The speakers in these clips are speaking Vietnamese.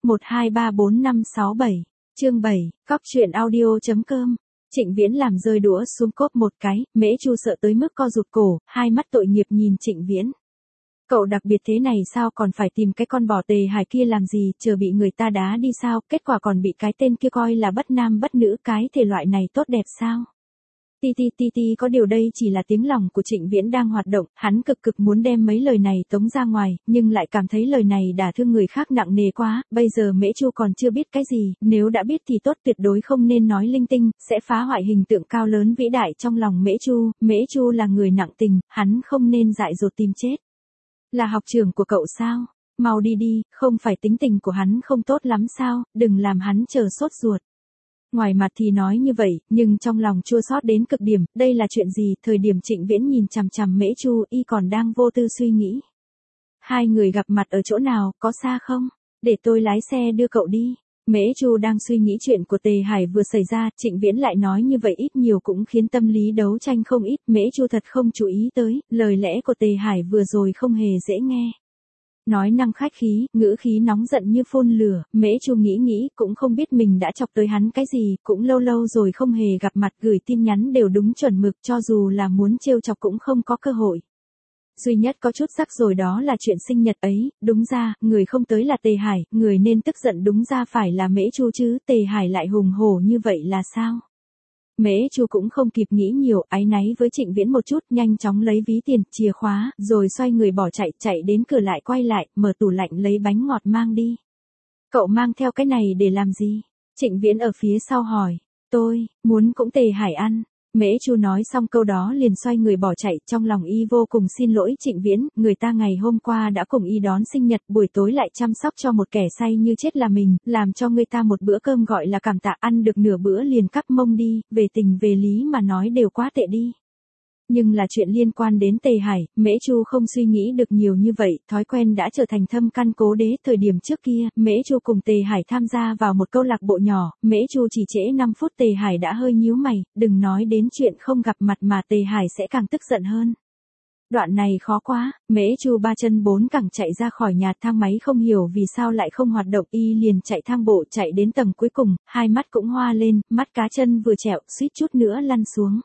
123456 chương 7, cóc truyện audio.com. Trịnh Viễn làm rơi đũa xuống cốp một cái, Mễ Chu sợ tới mức co rụt cổ, hai mắt tội nghiệp nhìn Trịnh Viễn. Cậu đặc biệt thế này sao, còn phải tìm cái con bò Tề Hải kia làm gì, chờ bị người ta đá đi sao, kết quả còn bị cái tên kia coi là bất nam bất nữ, cái thể loại này tốt đẹp sao? Ti có điều đây chỉ là tiếng lòng của Trịnh Viễn đang hoạt động, hắn cực muốn đem mấy lời này tống ra ngoài, nhưng lại cảm thấy lời này đả thương người khác nặng nề quá, bây giờ Mễ Chu còn chưa biết cái gì, nếu đã biết thì tốt, tuyệt đối không nên nói linh tinh, sẽ phá hoại hình tượng cao lớn vĩ đại trong lòng Mễ Chu là người nặng tình, hắn không nên dại dột tìm chết. Là học trưởng của cậu sao? Mau đi đi, không phải tính tình của hắn không tốt lắm sao, đừng làm hắn chờ sốt ruột. Ngoài mặt thì nói như vậy, nhưng trong lòng chua xót đến cực điểm, đây là chuyện gì, thời điểm Trịnh Viễn nhìn chằm chằm Mễ Chu, y còn đang vô tư suy nghĩ. Hai người gặp mặt ở chỗ nào, có xa không? Để tôi lái xe đưa cậu đi. Mễ Chu đang suy nghĩ chuyện của Tề Hải vừa xảy ra, Trịnh Viễn lại nói như vậy ít nhiều cũng khiến tâm lý đấu tranh không ít, Mễ Chu thật không chú ý tới, lời lẽ của Tề Hải vừa rồi không hề dễ nghe. Nói năng khách khí, ngữ khí nóng giận như phun lửa, Mễ Chu nghĩ cũng không biết mình đã chọc tới hắn cái gì, cũng lâu rồi không hề gặp mặt, gửi tin nhắn đều đúng chuẩn mực, cho dù là muốn trêu chọc cũng không có cơ hội. Duy nhất có chút rắc rồi đó là chuyện sinh nhật ấy, đúng ra, người không tới là Tề Hải, người nên tức giận đúng ra phải là Mễ Chu chứ, Tề Hải lại hùng hổ như vậy là sao? Mễ Chu cũng không kịp nghĩ nhiều, áy náy với Trịnh Viễn một chút, nhanh chóng lấy ví tiền, chìa khóa, rồi xoay người bỏ chạy đến cửa lại quay lại, mở tủ lạnh lấy bánh ngọt mang đi. Cậu mang theo cái này để làm gì? Trịnh Viễn ở phía sau hỏi. Tôi, muốn cũng Tề Hải ăn. Mễ Chu nói xong câu đó liền xoay người bỏ chạy, trong lòng y vô cùng xin lỗi Trịnh Viễn, người ta ngày hôm qua đã cùng y đón sinh nhật, buổi tối lại chăm sóc cho một kẻ say như chết là mình, làm cho người ta một bữa cơm gọi là cảm tạ, ăn được nửa bữa liền cắp mông đi, về tình về lý mà nói đều quá tệ đi. Nhưng là chuyện liên quan đến Tề Hải, Mễ Chu không suy nghĩ được nhiều như vậy, thói quen đã trở thành thâm căn cố đế, thời điểm trước kia, Mễ Chu cùng Tề Hải tham gia vào một câu lạc bộ nhỏ, Mễ Chu chỉ trễ 5 phút Tề Hải đã hơi nhíu mày, đừng nói đến chuyện không gặp mặt mà Tề Hải sẽ càng tức giận hơn. Đoạn này khó quá, Mễ Chu ba chân bốn cẳng chạy ra khỏi nhà, thang máy không hiểu vì sao lại không hoạt động, y liền chạy thang bộ chạy đến tầng cuối cùng, hai mắt cũng hoa lên, mắt cá chân vừa trẹo, suýt chút nữa lăn xuống.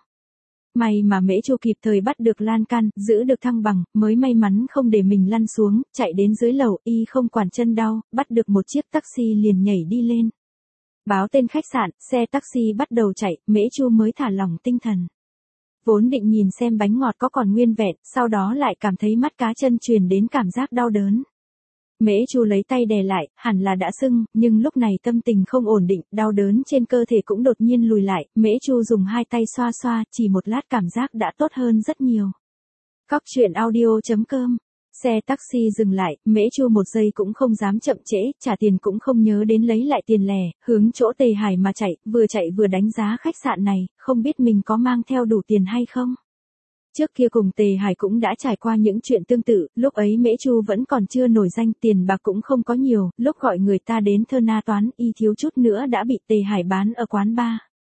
May mà Mễ Chu kịp thời bắt được lan can, giữ được thăng bằng, mới may mắn không để mình lăn xuống, chạy đến dưới lầu, y không quản chân đau, bắt được một chiếc taxi liền nhảy đi lên. Báo tên khách sạn, xe taxi bắt đầu chạy, Mễ Chu mới thả lỏng tinh thần. Vốn định nhìn xem bánh ngọt có còn nguyên vẹn, sau đó lại cảm thấy mắt cá chân truyền đến cảm giác đau đớn. Mễ Chu lấy tay đè lại, hẳn là đã sưng, nhưng lúc này tâm tình không ổn định, đau đớn trên cơ thể cũng đột nhiên lùi lại, Mễ Chu dùng hai tay xoa, chỉ một lát cảm giác đã tốt hơn rất nhiều. Cóc truyện audio.com. Xe taxi dừng lại, Mễ Chu một giây cũng không dám chậm trễ, trả tiền cũng không nhớ đến lấy lại tiền lẻ, hướng chỗ Tề Hải mà chạy vừa đánh giá khách sạn này, không biết mình có mang theo đủ tiền hay không. Trước kia cùng Tề Hải cũng đã trải qua những chuyện tương tự, lúc ấy Mễ Chu vẫn còn chưa nổi danh, tiền bạc cũng không có nhiều, lúc gọi người ta đến thơ na toán, y thiếu chút nữa đã bị Tề Hải bán ở quán bar.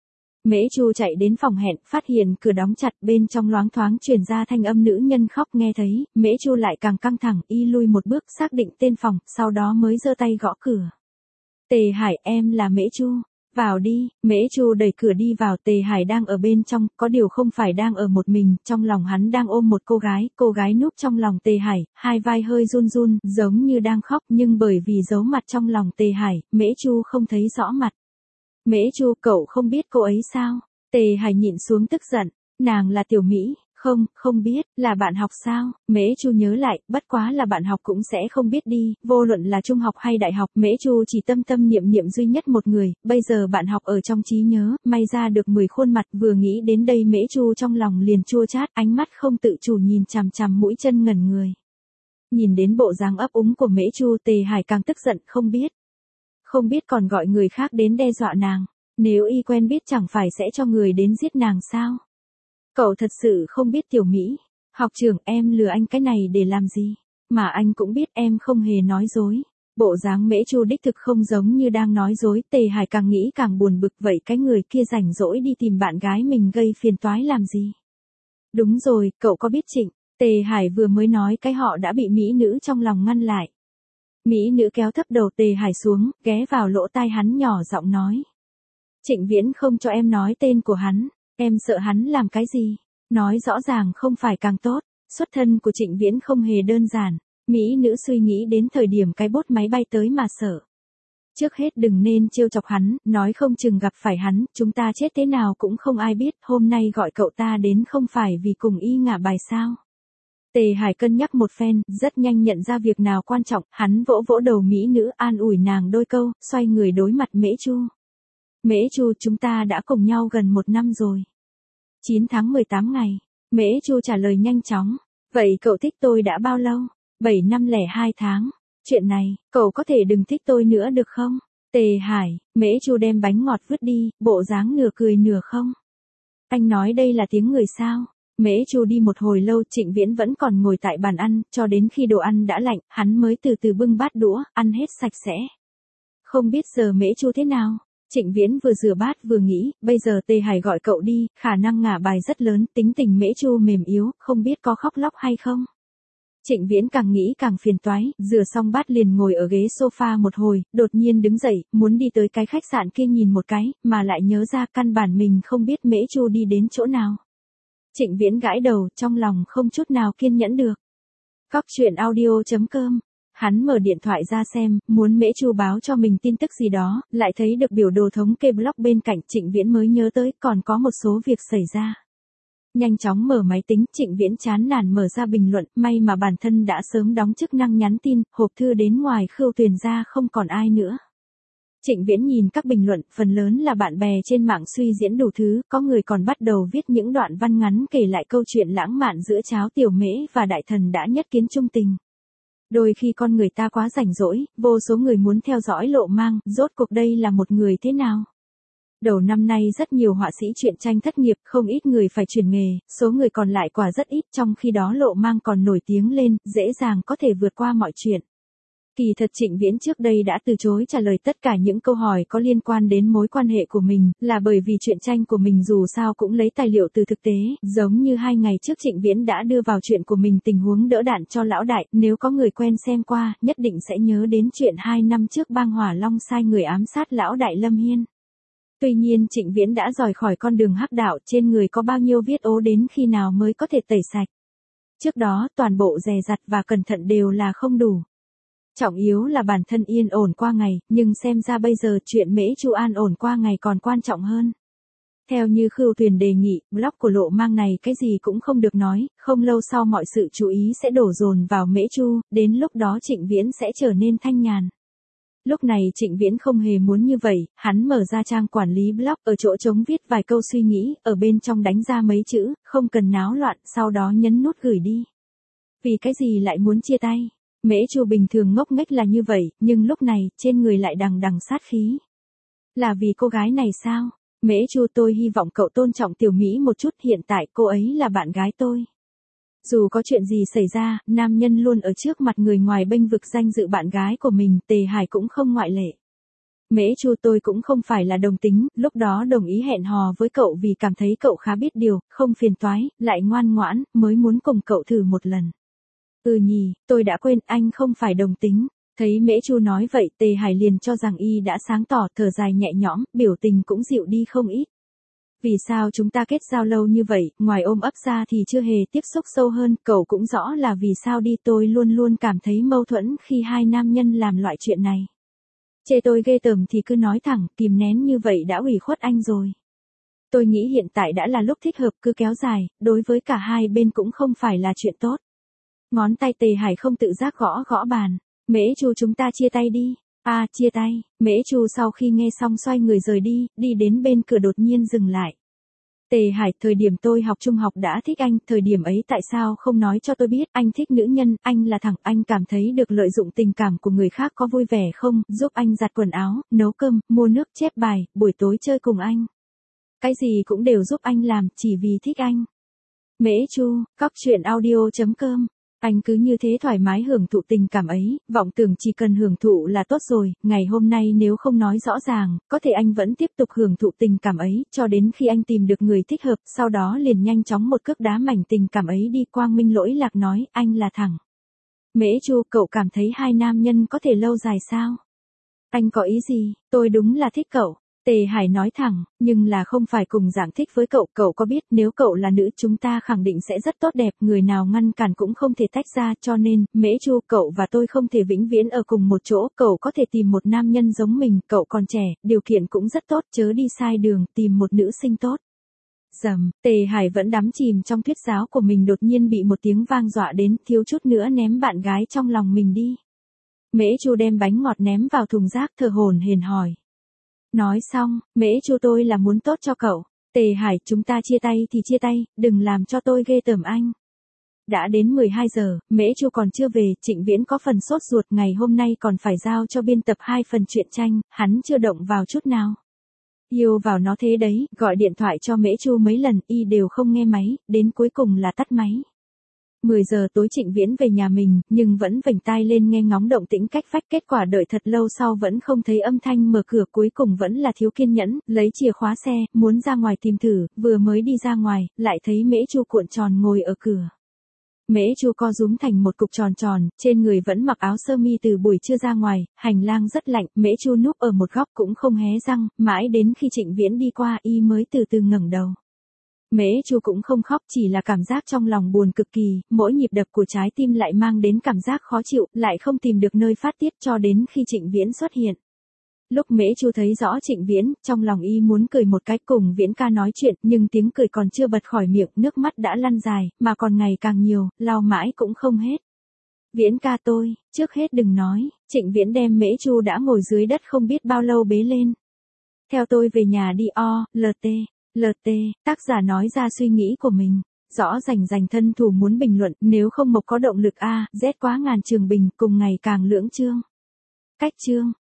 Mễ Chu chạy đến phòng hẹn, phát hiện cửa đóng chặt, bên trong loáng thoáng truyền ra thanh âm nữ nhân khóc, nghe thấy, Mễ Chu lại càng căng thẳng, y lui một bước xác định tên phòng, sau đó mới giơ tay gõ cửa. Tề Hải, em là Mễ Chu. Vào đi, Mễ Chu đẩy cửa đi vào, Tề Hải đang ở bên trong, có điều không phải đang ở một mình, trong lòng hắn đang ôm một cô gái núp trong lòng Tề Hải, hai vai hơi run, giống như đang khóc, nhưng bởi vì giấu mặt trong lòng Tề Hải, Mễ Chu không thấy rõ mặt. Mễ Chu, cậu không biết cô ấy sao? Tề Hải nhịn xuống tức giận, nàng là Tiểu Mỹ. Không biết, là bạn học sao? Mễ Chu nhớ lại, bất quá là bạn học cũng sẽ không biết đi, vô luận là trung học hay đại học, Mễ Chu chỉ tâm niệm duy nhất một người, bây giờ bạn học ở trong trí nhớ, may ra được 10 khuôn mặt, vừa nghĩ đến đây Mễ Chu trong lòng liền chua chát, ánh mắt không tự chủ nhìn chằm mũi chân ngẩn người. Nhìn đến bộ dáng ấp úng của Mễ Chu, Tề Hải càng tức giận, không biết còn gọi người khác đến đe dọa nàng, nếu y quen biết chẳng phải sẽ cho người đến giết nàng sao? Cậu thật sự không biết Tiểu Mỹ, học trưởng, em lừa anh cái này để làm gì, mà anh cũng biết em không hề nói dối. Bộ dáng Mễ Chu đích thực không giống như đang nói dối, Tề Hải càng nghĩ càng buồn bực, vậy cái người kia rảnh rỗi đi tìm bạn gái mình gây phiền toái làm gì? Đúng rồi, cậu có biết Trịnh? Tề Hải vừa mới nói cái họ đã bị mỹ nữ trong lòng ngăn lại. Mỹ nữ kéo thấp đầu Tề Hải xuống, ghé vào lỗ tai hắn nhỏ giọng nói. Trịnh Viễn không cho em nói tên của hắn, em sợ hắn làm cái gì? Nói rõ ràng không phải càng tốt, xuất thân của Trịnh Viễn không hề đơn giản, Mỹ nữ suy nghĩ đến thời điểm cái bốt máy bay tới mà sợ. Trước hết đừng nên trêu chọc hắn, nói không chừng gặp phải hắn, chúng ta chết thế nào cũng không ai biết, hôm nay gọi cậu ta đến không phải vì cùng y ngả bài sao. Tề Hải cân nhắc một phen, rất nhanh nhận ra việc nào quan trọng, hắn vỗ vỗ đầu Mỹ nữ an ủi nàng đôi câu, xoay người đối mặt Mễ Chu. Mễ Chu, chúng ta đã cùng nhau gần 1 năm rồi. 9 tháng 18 ngày, Mễ Chu trả lời nhanh chóng. Vậy cậu thích tôi đã bao lâu? 7 năm lẻ 2 tháng. Chuyện này, cậu có thể đừng thích tôi nữa được không? Tề Hải, Mễ Chu đem bánh ngọt vứt đi, bộ dáng nửa cười nửa không. Anh nói đây là tiếng người sao? Mễ Chu đi một hồi lâu, Trịnh Viễn vẫn còn ngồi tại bàn ăn, cho đến khi đồ ăn đã lạnh, hắn mới từ từ bưng bát đũa, ăn hết sạch sẽ. Không biết giờ Mễ Chu thế nào? Trịnh Viễn vừa rửa bát vừa nghĩ, bây giờ Tề Hải gọi cậu đi, khả năng ngả bài rất lớn, tính tình Mễ Chu mềm yếu, không biết có khóc lóc hay không. Trịnh Viễn càng nghĩ càng phiền toái, rửa xong bát liền ngồi ở ghế sofa một hồi, đột nhiên đứng dậy, muốn đi tới cái khách sạn kia nhìn một cái, mà lại nhớ ra căn bản mình không biết Mễ Chu đi đến chỗ nào. Trịnh Viễn gãi đầu, trong lòng không chút nào kiên nhẫn được. Cóc truyện audio.com. Hắn mở điện thoại ra xem, muốn Mễ Chu báo cho mình tin tức gì đó, lại thấy được biểu đồ thống kê blog bên cạnh, Trịnh Viễn mới nhớ tới còn có một số việc xảy ra. Nhanh chóng mở máy tính, Trịnh Viễn chán nản mở ra bình luận, may mà bản thân đã sớm đóng chức năng nhắn tin, hộp thư đến ngoài Khưu Tuyền ra không còn ai nữa. Trịnh Viễn nhìn các bình luận, phần lớn là bạn bè trên mạng suy diễn đủ thứ, có người còn bắt đầu viết những đoạn văn ngắn kể lại câu chuyện lãng mạn giữa Cháo Tiểu Mễ và đại thần đã nhất kiến chung tình. Đôi khi con người ta quá rảnh rỗi, vô số người muốn theo dõi Lộ Mang, rốt cuộc đây là một người thế nào? Đầu năm nay rất nhiều họa sĩ truyện tranh thất nghiệp, không ít người phải chuyển nghề, số người còn lại quả rất ít, trong khi đó Lộ Mang còn nổi tiếng lên, dễ dàng có thể vượt qua mọi chuyện. Kỳ thật Trịnh Viễn trước đây đã từ chối trả lời tất cả những câu hỏi có liên quan đến mối quan hệ của mình, là bởi vì truyện tranh của mình dù sao cũng lấy tài liệu từ thực tế, giống như 2 ngày trước Trịnh Viễn đã đưa vào chuyện của mình tình huống đỡ đạn cho lão đại, nếu có người quen xem qua, nhất định sẽ nhớ đến chuyện 2 năm trước Bang Hỏa Long sai người ám sát lão đại Lâm Hiên. Tuy nhiên Trịnh Viễn đã rời khỏi con đường hắc đạo, trên người có bao nhiêu viết ố đến khi nào mới có thể tẩy sạch. Trước đó toàn bộ dè dặt và cẩn thận đều là không đủ. Trọng yếu là bản thân yên ổn qua ngày, nhưng xem ra bây giờ chuyện Mễ Chu an ổn qua ngày còn quan trọng hơn. Theo như Khưu Tuyền đề nghị, blog của Lộ Mang này cái gì cũng không được nói, không lâu sau mọi sự chú ý sẽ đổ dồn vào Mễ Chu, đến lúc đó Trịnh Viễn sẽ trở nên thanh nhàn. Lúc này Trịnh Viễn không hề muốn như vậy, hắn mở ra trang quản lý blog, ở chỗ trống viết vài câu suy nghĩ, ở bên trong đánh ra mấy chữ, không cần náo loạn, sau đó nhấn nút gửi đi. Vì cái gì lại muốn chia tay? Mễ Chu bình thường ngốc nghếch là như vậy, nhưng lúc này, trên người lại đằng đằng sát khí. Là vì cô gái này sao? Mễ Chu, tôi hy vọng cậu tôn trọng Tiểu Mỹ một chút, hiện tại cô ấy là bạn gái tôi. Dù có chuyện gì xảy ra, nam nhân luôn ở trước mặt người ngoài bênh vực danh dự bạn gái của mình, Tề Hải cũng không ngoại lệ. Mễ Chu, tôi cũng không phải là đồng tính, lúc đó đồng ý hẹn hò với cậu vì cảm thấy cậu khá biết điều, không phiền toái, lại ngoan ngoãn, mới muốn cùng cậu thử một lần. Nhỉ, tôi đã quên, anh không phải đồng tính. Thấy Mễ Chu nói vậy, Tề Hải liền cho rằng y đã sáng tỏ, thở dài nhẹ nhõm, biểu tình cũng dịu đi không ít. Vì sao chúng ta kết giao lâu như vậy, ngoài ôm ấp ra thì chưa hề tiếp xúc sâu hơn, cậu cũng rõ là vì sao đi, tôi luôn luôn cảm thấy mâu thuẫn khi hai nam nhân làm loại chuyện này. Chê tôi ghê tởm thì cứ nói thẳng, kìm nén như vậy đã ủy khuất anh rồi. Tôi nghĩ hiện tại đã là lúc thích hợp, cứ kéo dài, đối với cả hai bên cũng không phải là chuyện tốt. Ngón tay Tề Hải không tự giác gõ gõ bàn. Mễ Chu, chúng ta chia tay đi. Chia tay. Mễ Chu sau khi nghe xong xoay người rời đi, đi đến bên cửa đột nhiên dừng lại. Tề Hải, thời điểm tôi học trung học đã thích anh, thời điểm ấy tại sao không nói cho tôi biết, anh thích nữ nhân, anh là thẳng, anh cảm thấy được lợi dụng tình cảm của người khác có vui vẻ không, giúp anh giặt quần áo, nấu cơm, mua nước, chép bài, buổi tối chơi cùng anh. Cái gì cũng đều giúp anh làm, chỉ vì thích anh. Mễ Chu, cóc truyện audio.com. Anh cứ như thế thoải mái hưởng thụ tình cảm ấy, vọng tưởng chỉ cần hưởng thụ là tốt rồi, ngày hôm nay nếu không nói rõ ràng, có thể anh vẫn tiếp tục hưởng thụ tình cảm ấy, cho đến khi anh tìm được người thích hợp, sau đó liền nhanh chóng một cước đá mảnh tình cảm ấy đi. Quang Minh lỗi lạc nói, anh là thẳng. Mễ Chu, cậu cảm thấy hai nam nhân có thể lâu dài sao? Anh có ý gì? Tôi đúng là thích cậu. Tề Hải nói thẳng, nhưng là không phải cùng dạng thích với cậu. Cậu có biết nếu cậu là nữ chúng ta khẳng định sẽ rất tốt đẹp. Người nào ngăn cản cũng không thể tách ra. Cho nên, Mễ Chu, cậu và tôi không thể vĩnh viễn ở cùng một chỗ. Cậu có thể tìm một nam nhân giống mình. Cậu còn trẻ, điều kiện cũng rất tốt. Chớ đi sai đường, tìm một nữ sinh tốt. Dầm, Tề Hải vẫn đắm chìm trong thuyết giáo của mình đột nhiên bị một tiếng vang dọa đến, thiếu chút nữa ném bạn gái trong lòng mình đi. Mễ Chu đem bánh ngọt ném vào thùng rác, thở hổn hển hỏi. Nói xong, Mễ Chu, tôi là muốn tốt cho cậu. Tề Hải, chúng ta chia tay thì chia tay, đừng làm cho tôi ghê tởm anh. Đã đến 12 giờ, Mễ Chu còn chưa về, Trịnh Viễn có phần sốt ruột, ngày hôm nay còn phải giao cho biên tập 2 phần truyện tranh, hắn chưa động vào chút nào. Yêu vào nó thế đấy, gọi điện thoại cho Mễ Chu mấy lần, y đều không nghe máy, đến cuối cùng là tắt máy. 10 giờ tối Trịnh Viễn về nhà mình, nhưng vẫn vểnh tai lên nghe ngóng động tĩnh cách vách, kết quả đợi thật lâu sau vẫn không thấy âm thanh mở cửa, cuối cùng vẫn là thiếu kiên nhẫn, lấy chìa khóa xe, muốn ra ngoài tìm thử, vừa mới đi ra ngoài, lại thấy Mễ Chu cuộn tròn ngồi ở cửa. Mễ Chu co rúm thành một cục tròn tròn, trên người vẫn mặc áo sơ mi từ buổi trưa ra ngoài, hành lang rất lạnh, Mễ Chu núp ở một góc cũng không hé răng, mãi đến khi Trịnh Viễn đi qua y mới từ từ ngẩng đầu. Mễ Chu cũng không khóc, chỉ là cảm giác trong lòng buồn cực kỳ, mỗi nhịp đập của trái tim lại mang đến cảm giác khó chịu, lại không tìm được nơi phát tiết cho đến khi Trịnh Viễn xuất hiện. Lúc Mễ Chu thấy rõ Trịnh Viễn, trong lòng y muốn cười một cái cùng Viễn ca nói chuyện, nhưng tiếng cười còn chưa bật khỏi miệng, nước mắt đã lăn dài, mà còn ngày càng nhiều, lau mãi cũng không hết. Viễn ca tôi, trước hết đừng nói, Trịnh Viễn đem Mễ Chu đã ngồi dưới đất không biết bao lâu bế lên. Theo tôi về nhà đi LT, tác giả nói ra suy nghĩ của mình. Rõ rành thân thủ muốn bình luận, nếu không Mộc có động lực A, Z quá ngàn trường bình, cùng ngày càng lưỡng chương. Cách chương.